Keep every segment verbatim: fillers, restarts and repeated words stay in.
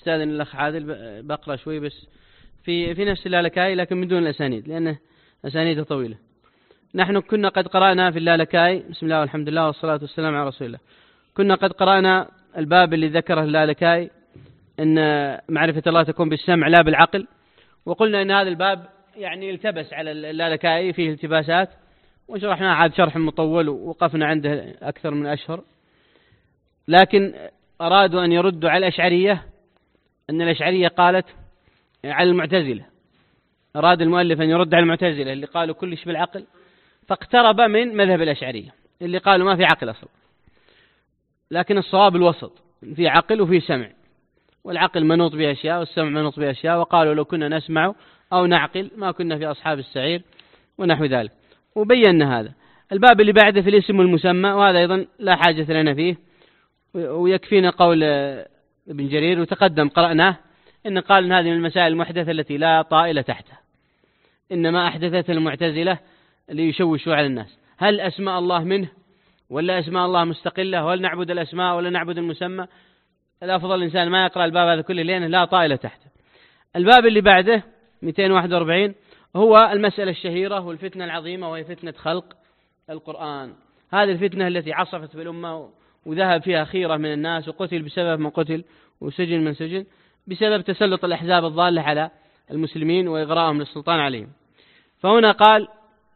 استاذن الأخ عادل بقرأ شوي بس في في نفس اللالكائي لكن من دون الأسانيد لأنه أسانيده طويلة. نحن كنا قد قرأنا في اللالكائي بسم الله والحمد لله والصلاة والسلام على رسول الله. كنا قد قرأنا الباب اللي ذكره اللالكائي أن معرفة الله تكون بالسمع لا بالعقل، وقلنا أن هذا الباب يعني التبس على اللالكائي فيه التباسات، وشرحنا عاد شرح مطول ووقفنا عنده أكثر من أشهر. لكن أرادوا أن يردوا على الأشعرية أن الأشعرية قالت على المعتزلة، أراد المؤلف أن يرد على المعتزلة اللي قالوا كل شيء بالعقل، فاقترب من مذهب الأشعرية اللي قالوا ما في عقل أصلا، لكن الصواب الوسط، في عقل وفي سمع، والعقل منوط بأشياء والسمع منوط بأشياء، وقالوا لو كنا نسمع أو نعقل ما كنا في أصحاب السعير ونحو ذلك. وبينا هذا. الباب اللي بعده في الاسم والمسمى، وهذا أيضا لا حاجة لنا فيه، ويكفينا قول ابن جرير وتقدم قرأناه إن قال إن هذه من المسائل المحدثة التي لا طائل تحتها، إنما أحدثت المعتزلة ليشوشوا على الناس. هل أسماء الله منه ولا أسماء الله مستقلة، وهل نعبد الأسماء ولا نعبد المسمى؟ الأفضل الإنسان ما يقرأ الباب هذا كله لأنه لا طائل تحته. الباب اللي بعده مئتين وواحد وأربعين هو المسألة الشهيرة والفتنة العظيمة، وهي فتنة خلق القرآن. هذه الفتنة التي عصفت بالأمة وذهب فيها خيرة من الناس، وقتل بسبب من قتل وسجن من سجن بسبب تسلط الأحزاب الضالة على المسلمين وإغراءهم للسلطان عليهم. فهنا قال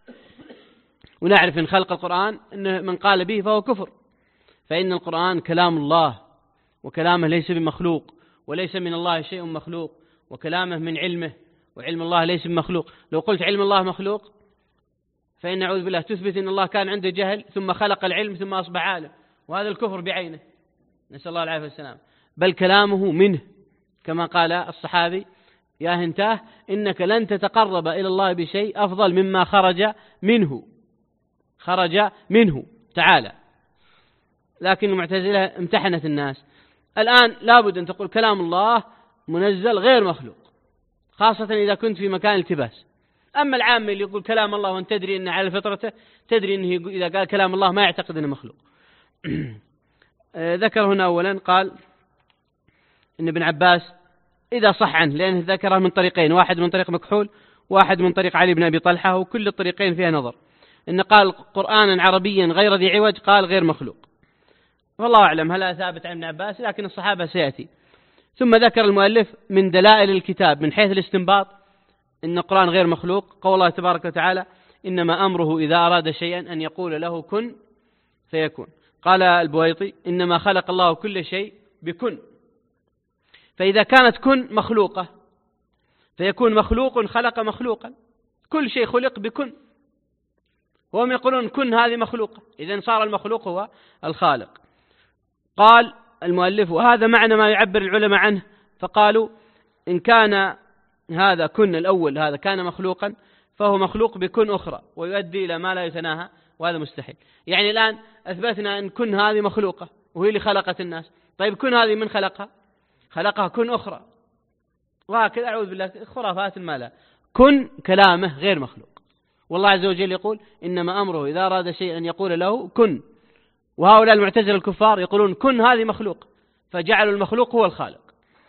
ونعرف إن خلق القرآن إن من قال به فهو كفر، فإن القرآن كلام الله، وكلامه ليس بمخلوق، وليس من الله شيء مخلوق، وكلامه من علمه، وعلم الله ليس بمخلوق. لو قلت علم الله مخلوق فإن نعوذ بالله تثبت إن الله كان عنده جهل ثم خلق العلم ثم أصبح عالم، وهذا الكفر بعينه، نسأل الله العافية والسلام. بل كلامه منه، كما قال الصحابي يا هنتاه إنك لن تتقرب إلى الله بشيء أفضل مما خرج منه، خرج منه تعالى. لكن المعتزلة امتحنت الناس. الآن لابد أن تقول كلام الله منزل غير مخلوق، خاصة إذا كنت في مكان التباس. أما العام اللي يقول كلام الله وأن تدري أنه على فطرته، تدري أنه إذا قال كلام الله ما يعتقد أنه مخلوق. ذكر هنا أولا قال إن ابن عباس إذا صح عنه، لأنه ذكره من طريقين، واحد من طريق مكحول واحد من طريق علي بن أبي طلحة، وكل الطريقين فيها نظر. إن قال قرآنا عربيا غير ذي عوج، قال غير مخلوق، والله أعلم هل ثابت عن ابن عباس، لكن الصحابة سيأتي. ثم ذكر المؤلف من دلائل الكتاب من حيث الاستنباط إن القرآن غير مخلوق قول الله تبارك وتعالى إنما أمره إذا أراد شيئا أن يقول له كن فيكون. قال البويطي إنما خلق الله كل شيء بكن، فإذا كانت كن مخلوقة فيكون مخلوق خلق مخلوقا، كل شيء خلق بكن، وهم يقولون كن هذه مخلوقة، إذن صار المخلوق هو الخالق. قال المؤلف وهذا معنى ما يعبر العلماء عنه، فقالوا إن كان هذا كن الأول هذا كان مخلوقا فهو مخلوق بكن أخرى، ويؤدي إلى ما لا يتناهى، وهذا مستحيل. يعني الآن أثبتنا أن كن هذه مخلوقة وهي اللي خلقت الناس، طيب كن هذه من خلقها؟ خلقها كن أخرى، وهكذا أعوذ بالله خرافات ما لا. كن كلامه غير مخلوق، والله عز وجل يقول إنما أمره إذا أراد شيئا أن يقول له كن، وهؤلاء المعتزلة الكفار يقولون كن هذه مخلوق، فجعلوا المخلوق هو الخالق.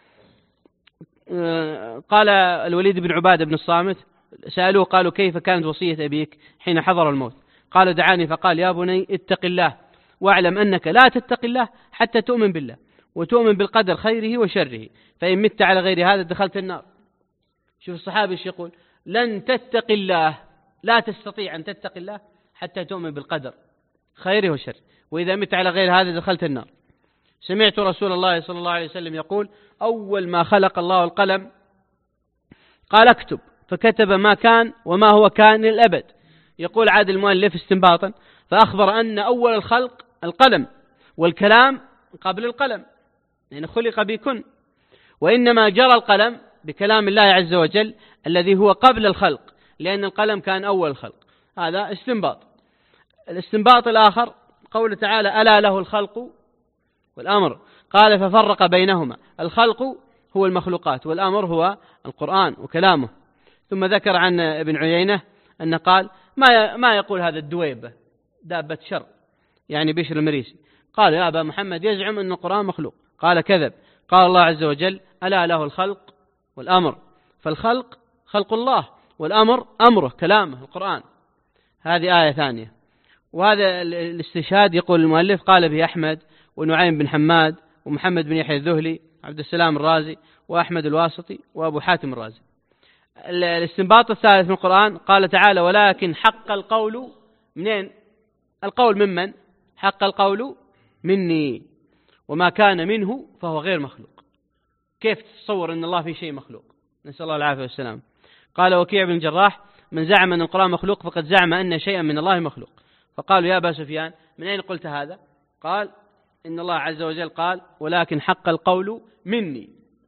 قال الوليد بن عبادة بن الصامت سألوه قالوا كيف كانت وصية أبيك حين حضر الموت؟ قال دعاني فقال يا بني اتق الله واعلم أنك لا تتق الله حتى تؤمن بالله وتؤمن بالقدر خيره وشره، فإن مت على غير هذا دخلت النار. شوف الصحابي ايش يقول، لن تتق الله، لا تستطيع أن تتق الله حتى تؤمن بالقدر خيره وشره، وإذا مت على غير هذا دخلت النار. سمعت رسول الله صلى الله عليه وسلم يقول أول ما خلق الله القلم قال اكتب، فكتب ما كان وما هو كان للأبد. يقول عاد المؤلف استنباطا فأخبر أن أول الخلق القلم، والكلام قبل القلم يعني خلق بكن، وإنما جرى القلم بكلام الله عز وجل الذي هو قبل الخلق، لأن القلم كان أول الخلق. هذا استنباط. الاستنباط الآخر قوله تعالى ألا له الخلق والأمر، قال ففرق بينهما، الخلق هو المخلوقات والأمر هو القرآن وكلامه. ثم ذكر عن ابن عيينة أن قال ما ما يقول هذا الدويبة دابة شر، يعني بشر المريسي، قال يا أبا محمد يزعم أن القرآن مخلوق، قال كذب، قال الله عز وجل ألا له الخلق والأمر، فالخلق خلق الله، والأمر أمره كلامه القرآن. هذه آية ثانية. وهذا الاستشهاد يقول المؤلف قال به أحمد ونعيم بن حماد ومحمد بن يحيى الذهلي عبد السلام الرازي وأحمد الواسطي وأبو حاتم الرازي. الاستنباط الثالث من القرآن قال تعالى ولكن حق القول، منين القول؟ ممن؟ حق القول مني وما كان منه فهو غير مخلوق. كيف تتصور أن الله في شيء مخلوق؟ نسأل الله العافية والسلام. قال وكيع بن الجراح من زعم أن القرآن مخلوق فقد زعم أن شيئا من الله مخلوق. فقالوا يا أبا سفيان من أين قلت هذا؟ قال إن الله عز وجل قال ولكن حق القول مني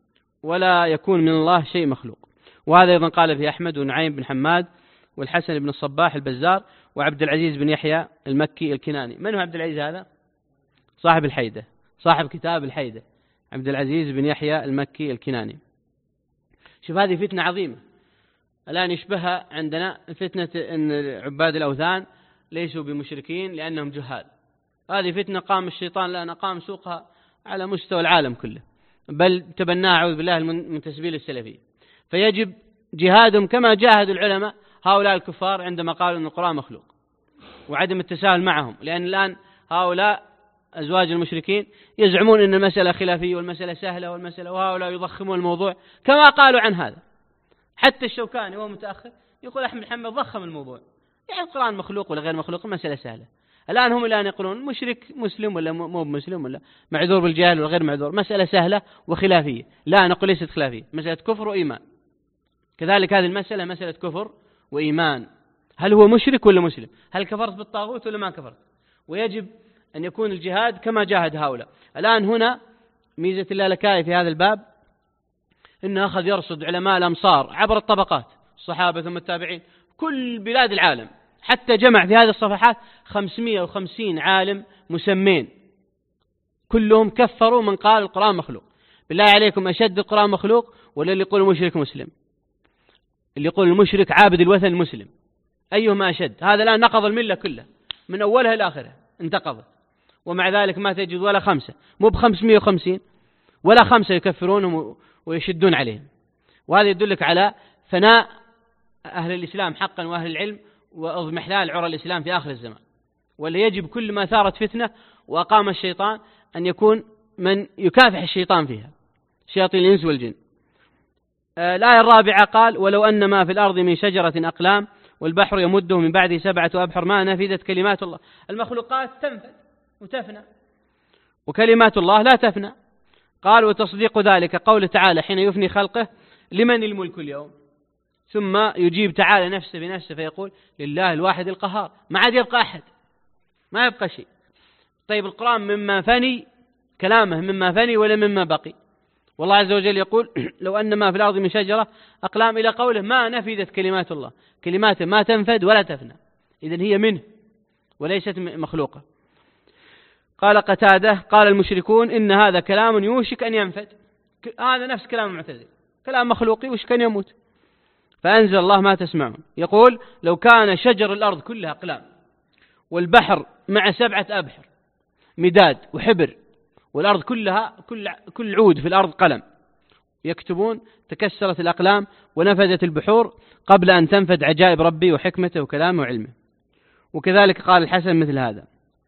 ولا يكون من الله شيء مخلوق. وهذا أيضا قال به أحمد ونعيم بن حماد والحسن بن الصباح البزار وعبد العزيز بن يحيى المكي الكناني. من هو عبد العزيز هذا؟ صاحب الحيدة، صاحب كتاب الحيدة، عبد العزيز بن يحيى المكي الكناني. شوف هذه فتنة عظيمة الآن يشبهها عندنا فتنة أن عباد الأوثان ليسوا بمشركين لأنهم جهال. هذه فتنة قام الشيطان لأن قام سوقها على مستوى العالم كله، بل تبناها أعوذ بالله المنتسبين السلفية. فيجب جهادهم كما جاهدوا العلماء هؤلاء الكفار عندما قالوا أن القرآن مخلوق، وعدم التساهل معهم، لأن الآن هؤلاء أزواج المشركين يزعمون أن المسألة خلافية والمسألة سهلة والمسألة، وهؤلاء يضخمون الموضوع كما قالوا عن هذا. حتى الشوكاني وهو متأخر يقول أحمد محمد ضخم الموضوع، يعني القرآن مخلوق ولا غير مخلوق المسألة سهلة. الآن هم الآن يقولون مشرك مسلم ولا مو مسلم ولا معذور بالجهل ولا غير معذور، مسألة سهلة وخلافية. لا، نقول ليست خلافية، مسألة كفر وإيمان. كذلك هذه المسألة مسألة كفر وإيمان، هل هو مشرك ولا مسلم؟ هل كفرت بالطاغوت ولا ما كفرت؟ ويجب أن يكون الجهاد كما جاهد هؤلاء. الآن هنا ميزة اللالكائي في هذا الباب إنه أخذ يرصد علماء الأمصار عبر الطبقات، الصحابة ثم التابعين، كل بلاد العالم، حتى جمع في هذه الصفحات خمسمائة وخمسين عالم مسمين كلهم كفروا من قال القرآن مخلوق. بالله عليكم أشد القرآن مخلوق ولا اللي يقول المشرك مسلم؟ اللي يقول المشرك عابد الوثن المسلم، أيهما أشد؟ هذا الآن نقض الملة كلها من أولها إلى آخرها انتقضت، ومع ذلك ما تجد ولا خمسة، مو بخمسمائة وخمسين ولا خمسة يكفرونهم ويشدون عليهم. وهذا يدلك على فناء أهل الإسلام حقا وأهل العلم وإضمحلال عرى الإسلام في آخر الزمان. واللي يجب كل ما ثارت فتنة وأقام الشيطان أن يكون من يكافح الشيطان فيها، شياطين الإنس والجن. آه الآية الرابعة قال ولو أن ما في الأرض من شجرة أقلام والبحر يمده من بعده سبعة أبحر ما نفذت كلمات الله. المخلوقات تنفذ وتفنى وكلمات الله لا تفنى. قال وتصديق ذلك قول تعالى حين يفني خلقه لمن الملك اليوم، ثم يجيب تعالى نفسه بنفسه فيقول لله الواحد القهار، ما عاد يبقى أحد، ما يبقى شيء. طيب القرآن مما فني، كلامه مما فني ولا مما بقي؟ والله عز وجل يقول لو أن ما في الأرض من شجرة أقلام إلى قوله ما نفذت كلمات الله، كلماته ما تنفذ ولا تفنى، إذن هي منه وليست مخلوقة. قال قتادة قال المشركون إن هذا كلام يوشك أن ينفد، هذا نفس كلام المعتزلة، كلام مخلوقي وشك أن يموت. فأنزل الله ما تسمعون يقول لو كان شجر الأرض كلها أقلام والبحر مع سبعة أبحر مداد وحبر والأرض كلها كل كل عود في الأرض قلم يكتبون تكسرت الأقلام ونفذت البحور قبل أن تنفذ عجائب ربي وحكمته وكلامه وعلمه. وكذلك قال الحسن مثل هذا.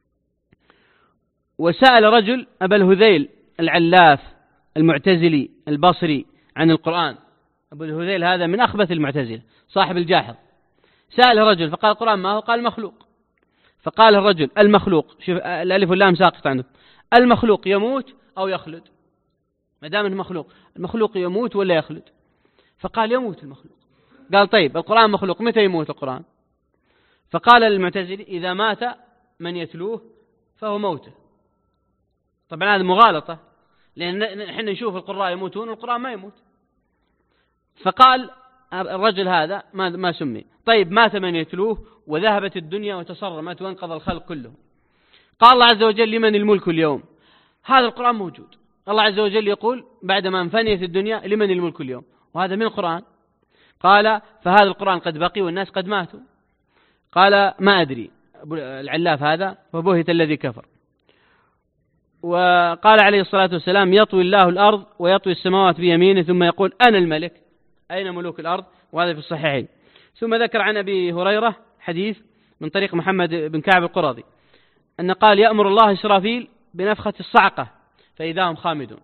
وسأل رجل أبا الهذيل العلاف المعتزلي البصري عن القرآن. أبو الهذيل هذا من أخبث المعتزلة صاحب الجاحظ. سأل رجل فقال القرآن ما هو؟ قال مخلوق. فقال الرجل المخلوق، شوف الألف واللام ساقط عنده، المخلوق يموت أو يخلد؟ ما دام انه مخلوق، المخلوق يموت ولا يخلد؟ فقال يموت المخلوق. قال طيب القرآن مخلوق، متى يموت القرآن؟ فقال المعتزلي إذا مات من يتلوه فهو موته. طبعا هذا مغالطة، لأن نحن نشوف القراء يموتون والقرآن ما يموت. فقال الرجل هذا ما ما سمي. طيب مات من يتلوه وذهبت الدنيا وتصرمت وانقضى الخلق كله. قال الله عز وجل لمن الملك اليوم؟ هذا القرآن موجود. الله عز وجل يقول بعدما انفنيت الدنيا لمن الملك اليوم، وهذا من القرآن. قال فهذا القرآن قد بقي والناس قد ماتوا. قال ما أدري العلاف هذا، فبهت الذي كفر. وقال عليه الصلاة والسلام يطوي الله الأرض ويطوي السماوات بيمينه ثم يقول أنا الملك. أين ملوك الأرض؟ وهذا في الصحيحين. ثم ذكر عن أبي هريرة حديث من طريق محمد بن كعب القرظي أن قال يأمر الله إسرافيل بنفخة الصعقة فإذا هم خامدون،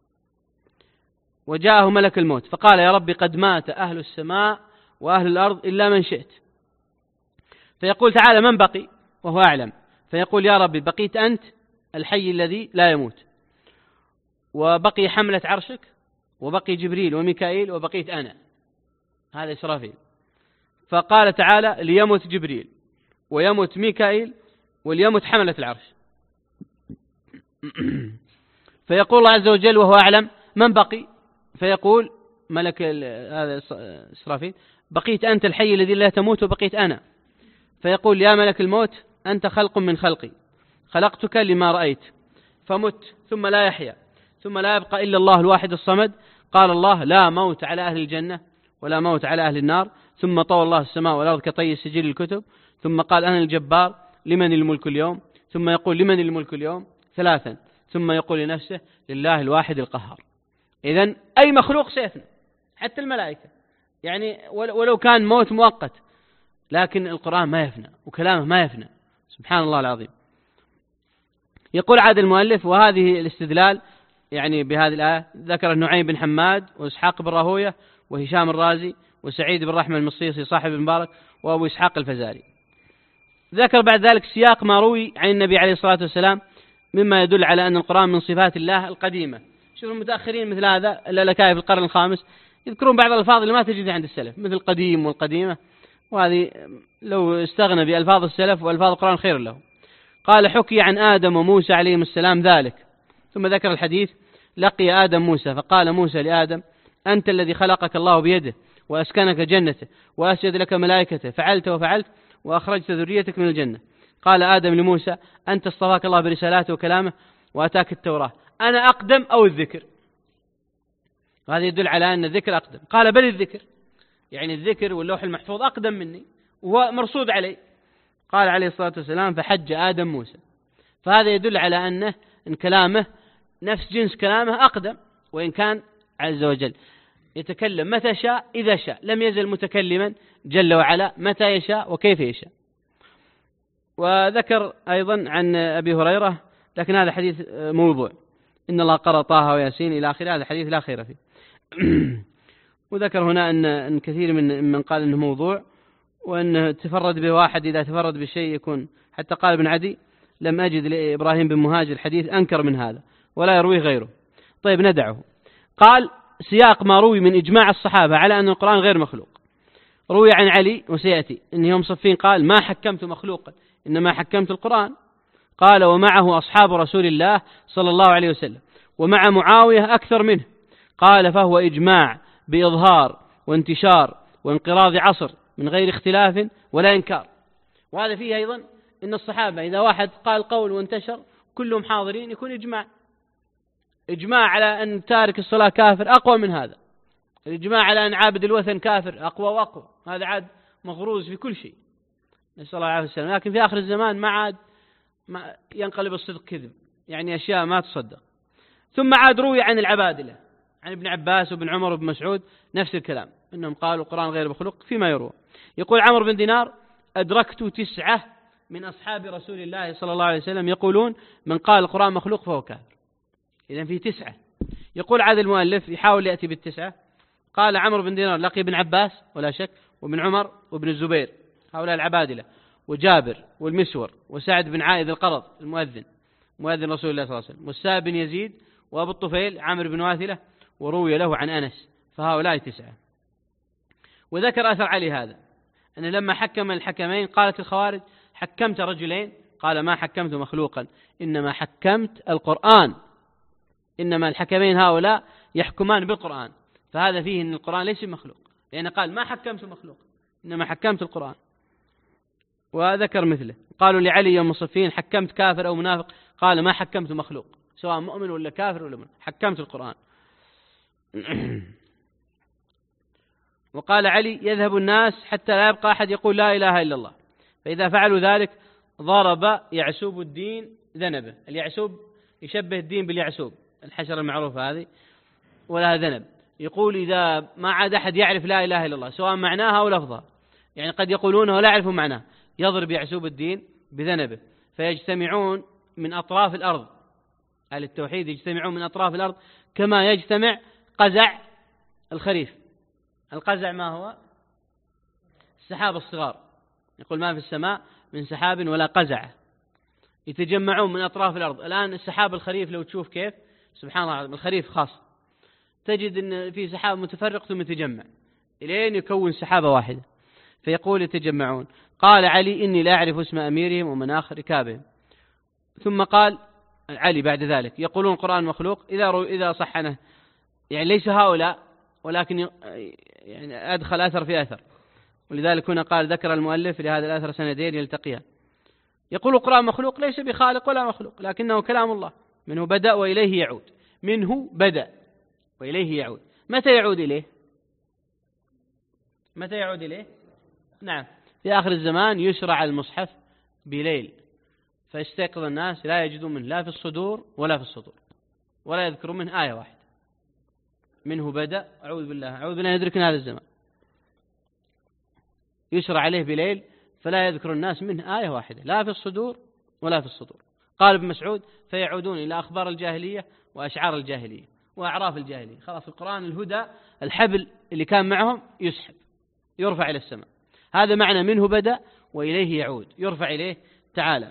وجاءه ملك الموت فقال يا رب قد مات أهل السماء وأهل الأرض إلا من شئت، فيقول تعالى من بقي وهو أعلم، فيقول يا رب بقيت أنت الحي الذي لا يموت، وبقي حملة عرشك، وبقي جبريل وميكائيل، وبقيت أنا، هذا إسرافيل. فقال تعالى ليمت جبريل ويمت ميكائيل وليمت حملة العرش. فيقول الله عز وجل وهو أعلم من بقي؟ فيقول ملك هذا إسرافيل بقيت أنت الحي الذي لا تموت وبقيت أنا. فيقول يا ملك الموت أنت خلق من خلقي، خلقتك لما رأيت فمت ثم لا يحيا ثم لا يبقى إلا الله الواحد الصمد. قال الله لا موت على أهل الجنة ولا موت على أهل النار. ثم طوى الله السماء والأرض كطي سجل الكتب. ثم قال أنا الجبار لمن الملك اليوم. ثم يقول لمن الملك اليوم ثلاثا. ثم يقول لنفسه لله الواحد القهار. إذن أي مخلوق سيفنى حتى الملائكة، يعني ولو كان موت مؤقت، لكن القرآن ما يفنى وكلامه ما يفنى، سبحان الله العظيم. يقول عاد المؤلف وهذه الاستدلال يعني بهذه الآية ذكر النعيم بن حماد وإسحاق بن راهوية وهشام الرازي وسعيد بن رحمة المصيصي صاحب المبارك وأبو إسحاق الفزاري. ذكر بعد ذلك سياق ما روي عن النبي عليه الصلاة والسلام مما يدل على أن القرآن من صفات الله القديمة. شوف المتأخرين مثل هذا اللالكائي في القرن الخامس يذكرون بعض الألفاظ اللي ما تجدها عند السلف مثل القديم والقديمة، وهذه لو استغنى بألفاظ السلف وألفاظ القرآن خير له. قال حكي عن آدم وموسى عليهم السلام ذلك. ثم ذكر الحديث لقي آدم موسى فقال موسى لآدم أنت الذي خلقك الله بيده وأسكنك جنته وأسجد لك ملائكته فعلت وفعلت وأخرجت ذريتك من الجنة. قال آدم لموسى أنت اصطفاك الله برسالاته وكلامه وأتاك التوراة، أنا أقدم أو الذكر؟ وهذا يدل على أن الذكر أقدم. قال بل الذكر، يعني الذكر واللوح المحفوظ أقدم مني وهو مرصود علي. قال عليه الصلاة والسلام فحج آدم موسى. فهذا يدل على أنه إن كلامه نفس جنس كلامه أقدم، وإن كان عز وجل يتكلم متى شاء إذا شاء، لم يزل متكلما جل وعلا متى يشاء وكيف يشاء. وذكر أيضا عن أبي هريرة لكن هذا حديث موضوع إن الله قرأ طه وياسين إلى آخر، هذا حديث لا خير فيه. وذكر هنا أن, أن كثير من من قال إنه موضوع وأن تفرد به واحد إذا تفرد بشيء يكون، حتى قال ابن عدي لم أجد لإبراهيم بن مهاجر حديث أنكر من هذا ولا يرويه غيره. طيب ندعه. قال سياق ما روي من إجماع الصحابة على أن القرآن غير مخلوق. روي عن علي وسيأتي إن يوم صفين قال ما حكمت مخلوقا إنما حكمت القرآن. قال ومعه أصحاب رسول الله صلى الله عليه وسلم ومع معاوية أكثر منه. قال فهو إجماع بإظهار وانتشار وانقراض عصر من غير اختلاف ولا إنكار. وهذا فيه أيضا إن الصحابة إذا واحد قال قول وانتشر كلهم حاضرين يكون إجماع. إجماع على أن تارك الصلاة كافر أقوى من هذا. الإجماع على أن عابد الوثن كافر أقوى وأقوى. هذا عاد مغروز في كل شيء نسأل الله العافية والسلام. لكن في آخر الزمان ما عاد ما ينقلب الصدق كذب، يعني أشياء ما تصدق. ثم عاد روي عن العبادلة عن ابن عباس وابن عمر وابن مسعود نفس الكلام إنهم قالوا القرآن غير مخلوق فيما يروى. يقول عمرو بن دينار أدركت تسعة من أصحاب رسول الله صلى الله عليه وسلم يقولون من قال القرآن مخلوق فهو كافر. إذن في تسعة. يقول عاد المؤلف يحاول يأتي بالتسعة. قال عمرو بن دينار لقي ابن عباس ولا شك وابن عمر وابن الزبير هؤلاء العبادلة وجابر والمسور وسعد بن عائذ القرض المؤذن مؤذن رسول الله صلى الله عليه وسلم والسائب بن يزيد وأبو الطفيل عامر بن واثلة وروي له عن أنس، فهؤلاء تسعة. وذكر أثر علي هذا أن لما حكم الحكمين قالت الخوارج حكمت رجلين، قال ما حكمت مخلوقا إنما حكمت القرآن، إنما الحكمين هؤلاء يحكمان بالقرآن. فهذا فيه أن القرآن ليس مخلوق، لأن قال ما حكمت مخلوق إنما حكمت القرآن. وذكر مثله قالوا لعلي يوم الصفين حكمت كافر أو منافق، قال ما حكمت مخلوق سواء مؤمن ولا كافر ولا منافق، حكمت القرآن. وقال علي يذهب الناس حتى لا يبقى أحد يقول لا إله إلا الله، فإذا فعلوا ذلك ضرب يعسوب الدين ذنبه. اليعسوب يشبه الدين باليعسوب، الحشرة المعروفة هذه ولها ذنب. يقول إذا ما عاد أحد يعرف لا إله إلا الله سواء معناها أو لفظها، يعني قد يقولونه ولا يعرفون معناه، يضرب يعسوب الدين بذنبه، فيجتمعون من أطراف الأرض، أهل التوحيد يجتمعون من أطراف الأرض كما يجتمع قزع الخريف. القزع ما هو؟ السحاب الصغار، يقول ما في السماء من سحاب ولا قزع، يتجمعون من أطراف الأرض. الآن السحاب الخريف لو تشوف كيف سبحان الله، الخريف خاص تجد أن في سحاب متفرق ثم يتجمع إلين يكون سحابة واحدة، فيقول يتجمعون. قال علي إني لا أعرف اسم أميرهم ومناخ ركابهم. ثم قال علي بعد ذلك يقولون القرآن مخلوق إذا إذا صحنا، يعني ليس هؤلاء ولكن يعني أدخل أثر في أثر، ولذلك هنا قال ذكر المؤلف لهذا الأثر سندين يلتقيان. يقول القرآن مخلوق ليس بخالق ولا مخلوق، لكنه كلام الله منه بدأ وإليه يعود، منه بدأ وإليه يعود. متى يعود إليه؟ متى يعود إليه؟ نعم في آخر الزمان يشرع المصحف بليل، فيستيقظ الناس لا يجدون منه لا في الصدور ولا في السطور، ولا يذكرون منه آية واحدة. منه بدأ، أعوذ بالله أعوذ بالله يدركنا هذا الزمان، يشرع عليه بليل فلا يذكر الناس منه آية واحدة لا في الصدور ولا في السطور. قال ابن مسعود فيعودون إلى أخبار الجاهلية وأشعار الجاهلية وأعراف الجاهلية. خلاص القرآن الهدى الحبل اللي كان معهم يسحب يرفع إلى السماء، هذا معنى منه بدأ وإليه يعود، يرفع إليه تعالى.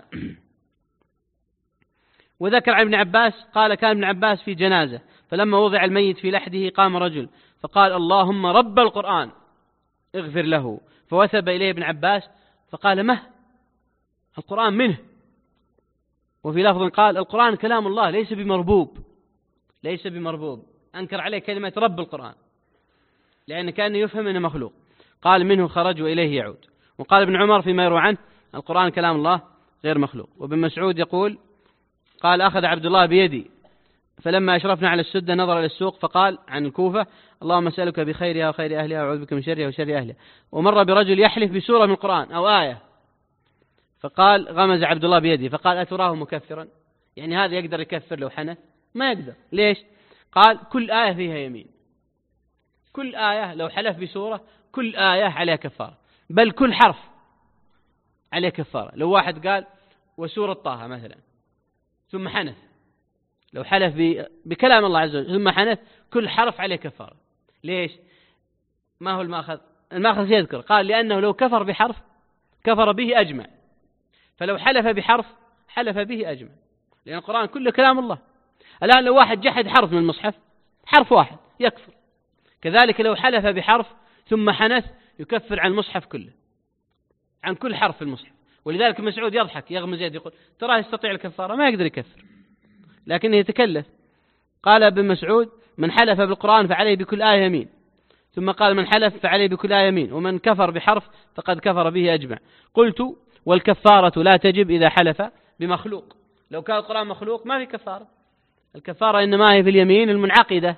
وذكر عن ابن عباس قال كان ابن عباس في جنازة، فلما وضع الميت في لحده قام رجل فقال اللهم رب القرآن اغفر له، فوثب إليه ابن عباس فقال مه القرآن منه. وفي لفظ قال القرآن كلام الله ليس بمربوب، ليس بمربوب، أنكر عليه كلمة رب القرآن لأن كان يفهم أنه مخلوق. قال منه خرج وإليه يعود. وقال ابن عمر فيما يروى عنه القرآن كلام الله غير مخلوق. وابن مسعود يقول قال أخذ عبد الله بيدي فلما أشرفنا على السدة نظر إلى السوق فقال عن الكوفة اللهم أسألك بخيرها وخير أهلها وأعوذ بك من شرها وشر أهلها. ومر برجل يحلف بسورة من القرآن أو آية فقال غمز عبد الله بيدي فقال أتراه مكفرا، يعني هذا يقدر يكفر لو حنث؟ ما يقدر. ليش؟ قال كل آية فيها يمين، كل آية لو حلف بسورة كل آية عليها كفارة، بل كل حرف عليه كفارة. لو واحد قال وسورة طه مثلا ثم حنث، لو حلف بكلام الله عز وجل ثم حنث كل حرف عليه كفارة. ليش؟ ما هو الماخذ؟ الماخذ يذكر قال لأنه لو كفر بحرف كفر به أجمع، فلو حلف بحرف حلف به أجمع، لأن القرآن كله كلام الله. الآن لو واحد جحد حرف من المصحف حرف واحد يكفر، كذلك لو حلف بحرف ثم حنث يكفر عن المصحف كله، عن كل حرف في المصحف. ولذلك مسعود يضحك يغمز يد يقول تراه يستطيع الكفارة، ما يقدر يكفر لكنه يتكلف. قال ابن مسعود من حلف بالقرآن فعليه بكل آية يمين، ثم قال من حلف فعليه بكل آية يمين، ومن كفر بحرف فقد كفر به أجمع. قلت والكفارة لا تجب إذا حلف بمخلوق. لو كان القرآن مخلوق ما في كفارة، الكفارة إنما هي في اليمين المنعقدة.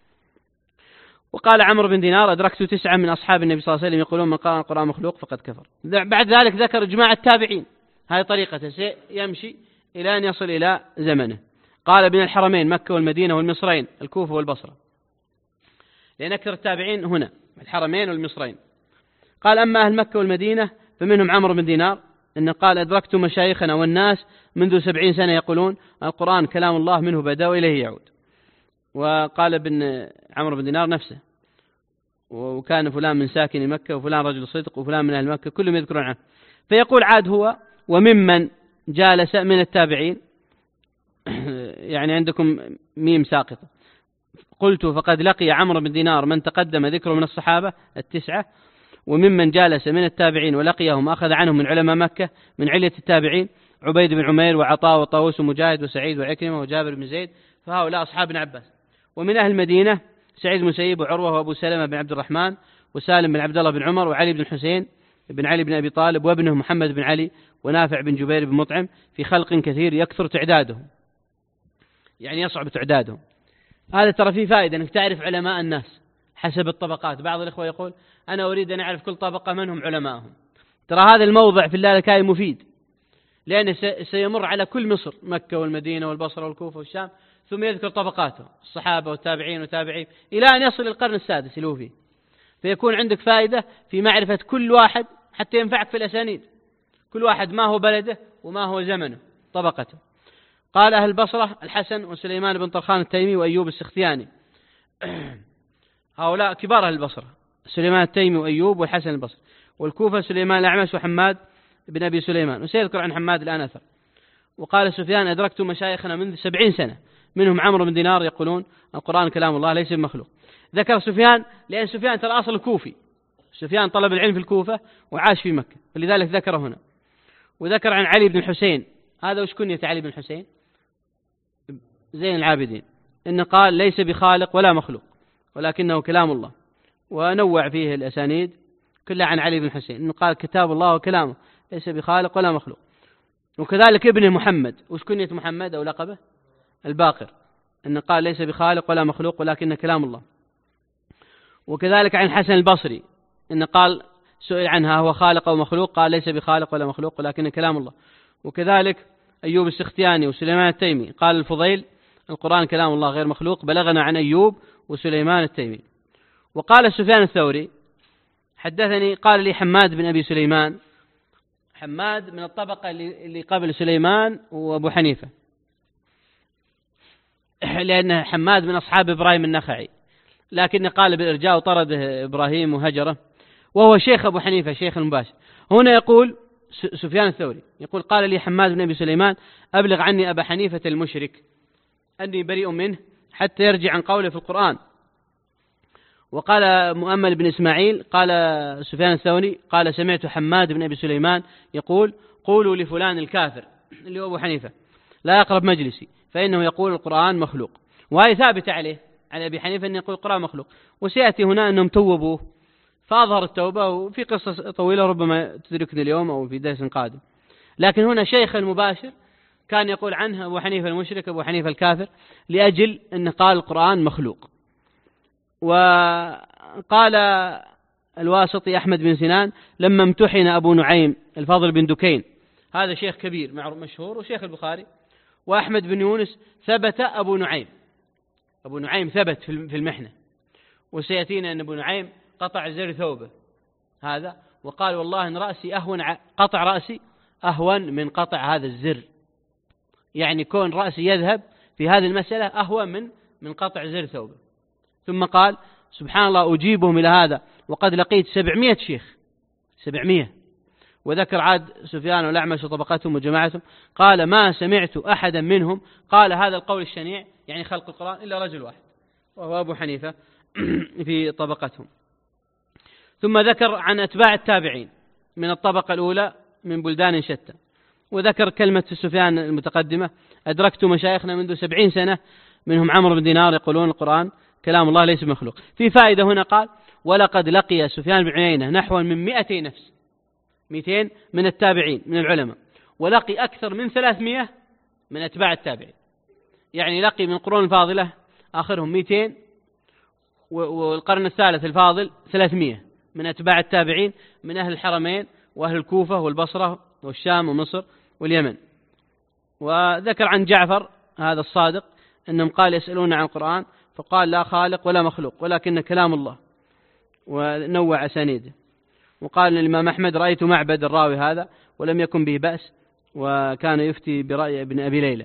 وقال عمرو بن دينار أدركت تسعة من أصحاب النبي صلى الله عليه وسلم يقولون من قال القرآن مخلوق فقد كفر. بعد ذلك ذكر إجماع التابعين، هذه طريقة يمشي إلى أن يصل إلى زمنه. قال ابن الحرمين مكة والمدينة والمصرين الكوفة والبصرة، لأن أكثر التابعين هنا الحرمين والمصرين. قال أما أهل مكة والمدينة فمنهم عمرو بن دينار إن قال أدركت مشايخنا والناس منذ سبعين سنة يقولون القرآن كلام الله منه بدأ وإليه يعود. وقال ابن عمرو بن دينار نفسه، وكان فلان من ساكن مكة وفلان رجل صدق وفلان من أهل مكة كلهم يذكرون عنه. فيقول عاد هو وممن جالس من التابعين يعني عندكم ميم ساقطة. قلت فقد لقي عمرو بن دينار من تقدم ذكره من الصحابة التسعة، وممن جالس من التابعين ولقيهم أخذ عنهم من علماء مكة من علية التابعين عبيد بن عمير وعطاء وطاووس ومجاهد وسعيد وعكرمة وجابر بن زيد، فهؤلاء أصحاب ابن عباس. ومن أهل المدينة سعيد بن مسيب وعروة وأبو سلمة بن عبد الرحمن وسالم بن عبد الله بن عمر وعلي بن الحسين بن علي بن أبي طالب وابنه محمد بن علي ونافع بن جبير بن مطعم، في خلق كثير يكثر تعدادهم، يعني يصعب تعدادهم. هذا ترى فيه فائدة أنك تعرف علماء الناس حسب الطبقات. بعض الإخوة يقول أنا أريد أن أعرف كل طبقة من هم علماءهم. ترى هذا الموضع في اللالكائي مفيد، لأنه سيمر على كل مصر، مكة والمدينة والبصرة والكوفة والشام، ثم يذكر طبقاته الصحابة والتابعين والتابعين إلى أن يصل القرن السادس اللي هو فيه. فيكون عندك فائدة في معرفة كل واحد حتى ينفعك في الأسانيد، كل واحد ما هو بلده وما هو زمنه طبقته. قال أهل البصرة الحسن وسليمان بن طرخان التيمي وأيوب السختياني، هؤلاء كبار أهل البصرة، سليمان التيمي وأيوب والحسن البصري. والكوفة سليمان الأعمش وحماد بن أبي سليمان، وسيذكر عن حماد الآن أثر. وقال سفيان أدركت مشايخنا منذ سبعين سنة، منهم عمرو بن دينار يقولون القرآن كلام الله ليس بمخلوق. ذكر سفيان لأن سفيان ترى أصل كوفي، سفيان طلب العلم في الكوفة وعاش في مكة، فلذلك ذكره هنا. وذكر عن علي بن الحسين، هذا وش كنية علي بن الحسين؟ زين العابدين، إنه قال ليس بخالق ولا مخلوق ولكنه كلام الله، ونوع فيه الأسانيد كلها عن علي بن الحسين، إنه قال كتاب الله وكلامه ليس بخالق ولا مخلوق. وكذلك ابن محمد، وش كنية محمد أو لقبه؟ الباقر، إنه قال ليس بخالق ولا مخلوق ولكنه كلام الله. وكذلك عن حسن البصري، إنه قال سئل عنها هو خالق أو مخلوق، قال ليس بخالق ولا مخلوق ولكنه كلام الله. وكذلك أيوب السختياني وسليمان التيمي، قال الفضيل القرآن كلام الله غير مخلوق، بلغنا عن أيوب وسليمان التيمي. وقال سفيان الثوري حدثني، قال لي حماد بن أبي سليمان، حماد من الطبقة اللي قبل سليمان وأبو حنيفة، لأن حماد من أصحاب إبراهيم النخعي، لكن قال بالإرجاء وطرده إبراهيم وهجره، وهو شيخ أبو حنيفة شيخ المباشر. هنا يقول سفيان الثوري يقول قال لي حماد بن أبي سليمان أبلغ عني أبا حنيفة المشرك أني بريء منه حتى يرجع عن قوله في القرآن. وقال مؤمل بن إسماعيل قال سفيان الثوري قال سمعت حماد بن أبي سليمان يقول قولوا لفلان الكافر اللي هو أبو حنيفة لا يقرب مجلسي فإنه يقول القرآن مخلوق. وهي ثابتة عليه على أبي حنيفة أن يقول القرآن مخلوق. وسيأتي هنا أنهم توبوه فأظهر التوبة، وفي قصة طويلة ربما تدركني اليوم أو في درس قادم. لكن هنا شيخ المباشر كان يقول عنه أبو حنيفة المشرك أبو حنيفة الكافر لأجل أنه قال القرآن مخلوق. وقال الواسطي أحمد بن سنان لما امتحن أبو نعيم الفضل بن دكين، هذا شيخ كبير مشهور وشيخ البخاري، وأحمد بن يونس ثبت أبو نعيم، أبو نعيم ثبت في المحنة، وسيأتينا أن أبو نعيم قطع زر ثوبه هذا، وقال والله إن رأسي أهون قطع رأسي أهون من قطع هذا الزر، يعني كون رأسي يذهب في هذه المسألة أهون من من قطع زر ثوبه. ثم قال سبحان الله أجيبهم إلى هذا وقد لقيت سبعمائة شيخ سبعمائة. وذكر عاد سفيان والأعمش وطبقتهم وجماعتهم قال ما سمعت أحدا منهم قال هذا القول الشنيع يعني خلق القرآن إلا رجل واحد وهو أبو حنيفة في طبقتهم. ثم ذكر عن أتباع التابعين من الطبقة الأولى من بلدان شتى، وذكر كلمة سفيان المتقدمة أدركت مشايخنا منذ سبعين سنة منهم عمرو بن دينار يقولون القرآن كلام الله ليس مخلوق. في فائدة هنا قال ولقد لقي سفيان بن عيينة نحو من مئتي نفس، مئتين من التابعين من العلماء، ولقي أكثر من ثلاثمائة من أتباع التابعين، يعني لقي من القرون الفاضلة آخرهم مئتين والقرن الثالث الفاضل ثلاثمائة من أتباع التابعين من أهل الحرمين وأهل الكوفة والبصرة والشام ومصر واليمن. وذكر عن جعفر هذا الصادق أنهم قال يسألون عن القرآن فقال لا خالق ولا مخلوق ولكن كلام الله، ونوع أسانيده. وقال الإمام أحمد رأيت معبد الراوي هذا ولم يكن به بأس، وكان يفتي برأي ابن أبي ليلى.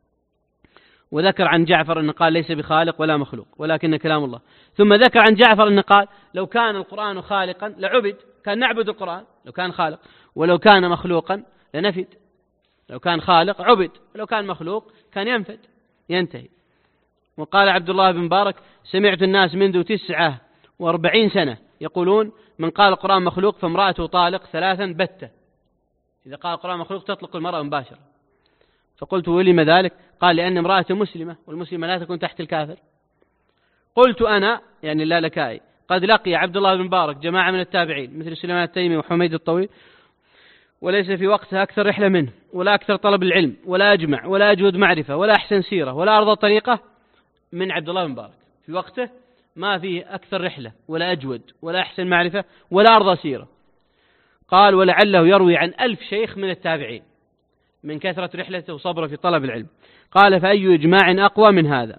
وذكر عن جعفر أنه قال ليس بخالق ولا مخلوق ولكن كلام الله. ثم ذكر عن جعفر أنه قال لو كان القرآن خالقا لعبد، كان نعبد القرآن لو كان خالق، ولو كان مخلوقا لنفد، لو كان خالق عبد ولو كان مخلوق كان ينفد ينتهي. وقال عبد الله بن مبارك سمعت الناس منذ تسعة وأربعين سنة يقولون من قال القرآن مخلوق فامرأته طالق ثلاثا بتة، إذا قال القرآن مخلوق تطلق المرأة مباشرة. فقلت ولم ذلك؟ قال لأن امرأته مسلمة والمسلمة لا تكون تحت الكافر. قلت أنا يعني اللالكائي قد لقي عبد الله بن مبارك جماعة من التابعين مثل سليمان التيمي وحميد الطويل وليس في وقتها أكثر رحلة منه ولا أكثر طلب العلم ولا أجمع ولا أجود معرفة ولا أحسن سيرة ولا أرضى طريقة من عبد الله بن مبارك. في وقته ما فيه أكثر رحلة ولا أجود ولا أحسن معرفة ولا أرضى سيرة. قال ولعله يروي عن ألف شيخ من التابعين، من كثرة رحلته وصبره في طلب العلم. قال فأي إجماع أقوى من هذا.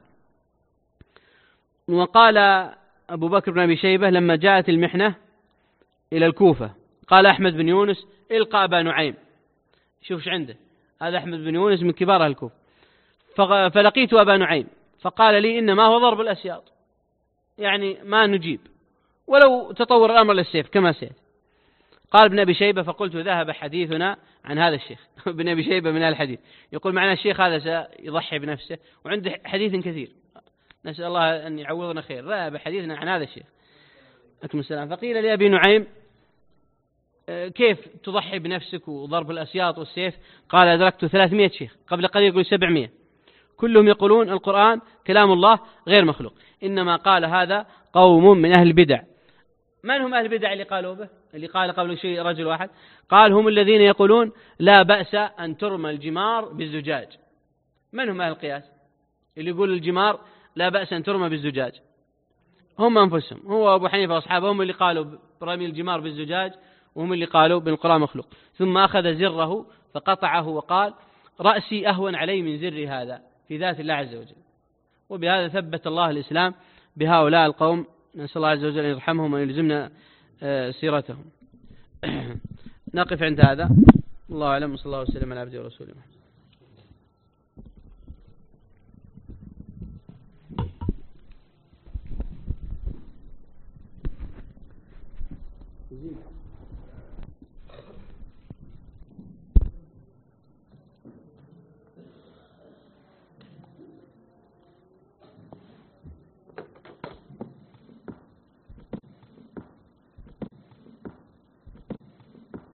وقال أبو بكر بن أبي شيبة لما جاءت المحنة إلى الكوفة قال أحمد بن يونس إلقى أبا نعيم، شوفش عنده، هذا أحمد بن يونس من كبار الكوفة، فلقيت أبا نعيم فقال لي إنما هو ضرب الأسياط، يعني ما نجيب ولو تطور الأمر للسيف كما سيأتي. قال ابن أبي شيبة فقلت ذهب حديثنا عن هذا الشيخ. ابن أبي شيبة من الحديث يقول معنا الشيخ هذا سيضحي بنفسه وعنده حديث كثير، نسأل الله أن يعوضنا خير، ذهب حديثنا عن هذا الشيخ. أكمل السلام. فقيل لأبي نعيم كيف تضحي بنفسك وضرب الأسياط والسيف؟ قال أدركت ثلاثمائة شيخ، قبل قليل يقول سبعمائة، كلهم يقولون القرآن كلام الله غير مخلوق، إنما قال هذا قوم من أهل البدع. من هم أهل البدع اللي قالوا به؟ اللي قال قبل شيء رجل واحد قال هم الذين يقولون لا بأس أن ترمى الجمار بالزجاج. من هم أهل القياس اللي يقول الجمار لا بأس أن ترمى بالزجاج؟ هم أنفسهم، هو أبو حنيفة وأصحابه هم اللي قالوا برمي الجمار بالزجاج، وهم اللي قالوا بالقرآن مخلوق. ثم أخذ زره فقطعه وقال رأسي أهون علي من زر هذا في ذات الله عز وجل. وبهذا ثبت الله الإسلام بهؤلاء القوم، نسأل الله عز وجل أن يرحمهم ويلزمنا سيرتهم. نقف عند هذا، الله أعلم، وصلى الله وسلم على عبده ورسوله. زين.